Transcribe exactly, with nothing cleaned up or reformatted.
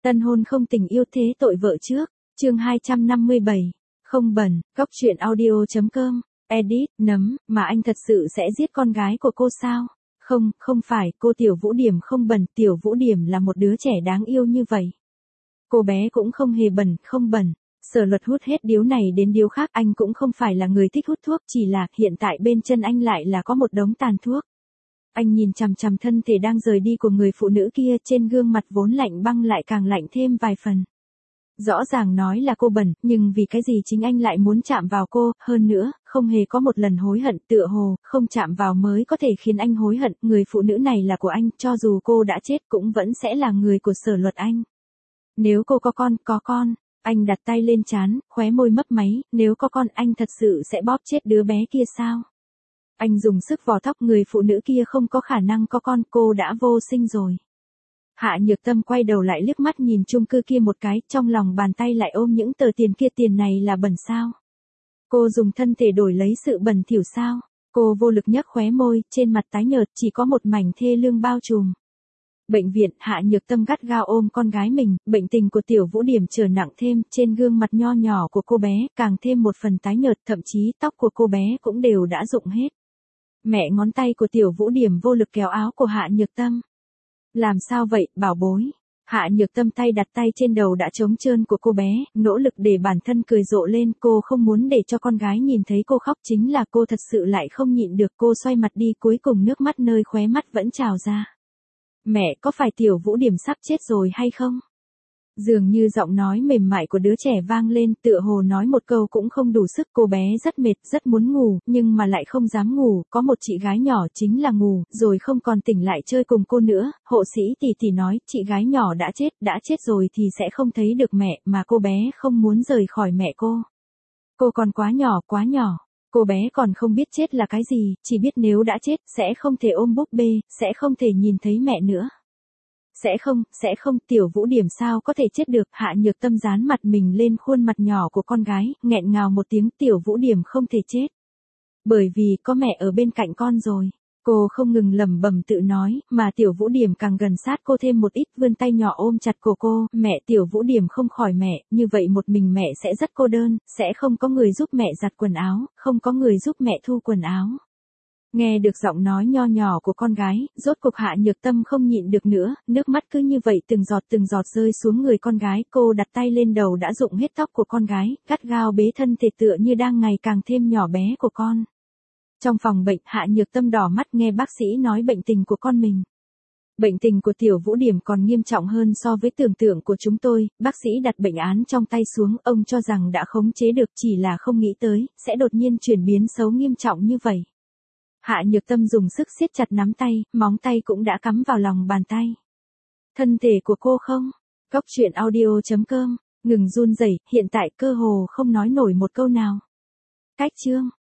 Tân hôn không tình yêu thế tội vợ trước, chương hai trăm năm mươi bảy, không bẩn, góc truyện audio.com, edit, nấm, mà anh thật sự sẽ giết con gái của cô sao? Không, không phải, cô Tiểu Vũ Điểm không bẩn, Tiểu Vũ Điểm là một đứa trẻ đáng yêu như vậy. Cô bé cũng không hề bẩn, không bẩn. Sở Luật hút hết điếu này đến điếu khác, anh cũng không phải là người thích hút thuốc, chỉ là hiện tại bên chân anh lại là có một đống tàn thuốc. Anh nhìn chằm chằm thân thể đang rời đi của người phụ nữ kia, trên gương mặt vốn lạnh băng lại càng lạnh thêm vài phần. Rõ ràng nói là cô bẩn, nhưng vì cái gì chính anh lại muốn chạm vào cô, hơn nữa, không hề có một lần hối hận, tựa hồ, không chạm vào mới có thể khiến anh hối hận, người phụ nữ này là của anh, cho dù cô đã chết cũng vẫn sẽ là người của Sở Luật anh. Nếu cô có con, có con, anh đặt tay lên trán, khóe môi mấp máy, nếu có con anh thật sự sẽ bóp chết đứa bé kia sao? Anh dùng sức vò tóc, người phụ nữ kia không có khả năng có con, cô đã vô sinh rồi. Hạ Nhược Tâm quay đầu lại liếc mắt nhìn chung cư kia một cái, trong lòng bàn tay lại ôm những tờ tiền kia, tiền này là bẩn sao? Cô dùng thân thể đổi lấy sự bẩn thỉu sao? Cô vô lực nhấc khóe môi, trên mặt tái nhợt chỉ có một mảnh thê lương bao trùm. Bệnh viện, Hạ Nhược Tâm gắt gao ôm con gái mình, bệnh tình của Tiểu Vũ Điểm trở nặng thêm, trên gương mặt nho nhỏ của cô bé, càng thêm một phần tái nhợt, thậm chí tóc của cô bé cũng đều đã rụng hết. Mẹ, ngón tay của Tiểu Vũ Điểm vô lực kéo áo của Hạ Nhược Tâm. Làm sao vậy, bảo bối? Hạ Nhược Tâm tay đặt tay trên đầu đã trống trơn của cô bé, nỗ lực để bản thân cười rộ lên, cô không muốn để cho con gái nhìn thấy cô khóc, chính là cô thật sự lại không nhịn được, cô xoay mặt đi, cuối cùng nước mắt nơi khóe mắt vẫn trào ra. Mẹ, có phải Tiểu Vũ Điểm sắp chết rồi hay không? Dường như giọng nói mềm mại của đứa trẻ vang lên, tựa hồ nói một câu cũng không đủ sức, cô bé rất mệt, rất muốn ngủ, nhưng mà lại không dám ngủ, có một chị gái nhỏ chính là ngủ, rồi không còn tỉnh lại chơi cùng cô nữa, hộ sĩ tỷ tỷ nói, chị gái nhỏ đã chết, đã chết rồi thì sẽ không thấy được mẹ, mà cô bé không muốn rời khỏi mẹ cô. Cô còn quá nhỏ, quá nhỏ. Cô bé còn không biết chết là cái gì, chỉ biết nếu đã chết, sẽ không thể ôm búp bê, sẽ không thể nhìn thấy mẹ nữa. Sẽ không, sẽ không, Tiểu Vũ Điểm sao có thể chết được, Hạ Nhược Tâm dán mặt mình lên khuôn mặt nhỏ của con gái, nghẹn ngào một tiếng, Tiểu Vũ Điểm không thể chết. Bởi vì có mẹ ở bên cạnh con rồi. Cô không ngừng lẩm bẩm tự nói, mà Tiểu Vũ Điểm càng gần sát cô thêm một ít, vươn tay nhỏ ôm chặt cổ cô, mẹ, Tiểu Vũ Điểm không khỏi mẹ, như vậy một mình mẹ sẽ rất cô đơn, sẽ không có người giúp mẹ giặt quần áo, không có người giúp mẹ thu quần áo. Nghe được giọng nói nho nhỏ của con gái, rốt cuộc Hạ Nhược Tâm không nhịn được nữa, nước mắt cứ như vậy từng giọt từng giọt rơi xuống người con gái, cô đặt tay lên đầu đã rụng hết tóc của con gái, gắt gao bế thân thể tựa như đang ngày càng thêm nhỏ bé của con. Trong phòng bệnh, Hạ Nhược Tâm đỏ mắt nghe bác sĩ nói bệnh tình của con mình. Bệnh tình của Tiểu Vũ Điểm còn nghiêm trọng hơn so với tưởng tượng của chúng tôi, bác sĩ đặt bệnh án trong tay xuống, ông cho rằng đã khống chế được, chỉ là không nghĩ tới, sẽ đột nhiên chuyển biến xấu nghiêm trọng như vậy. Hạ Nhược Tâm dùng sức siết chặt nắm tay, móng tay cũng đã cắm vào lòng bàn tay. Thân thể của cô không? Góc truyện audio.com, ngừng run rẩy, hiện tại cơ hồ không nói nổi một câu nào. Cách chương.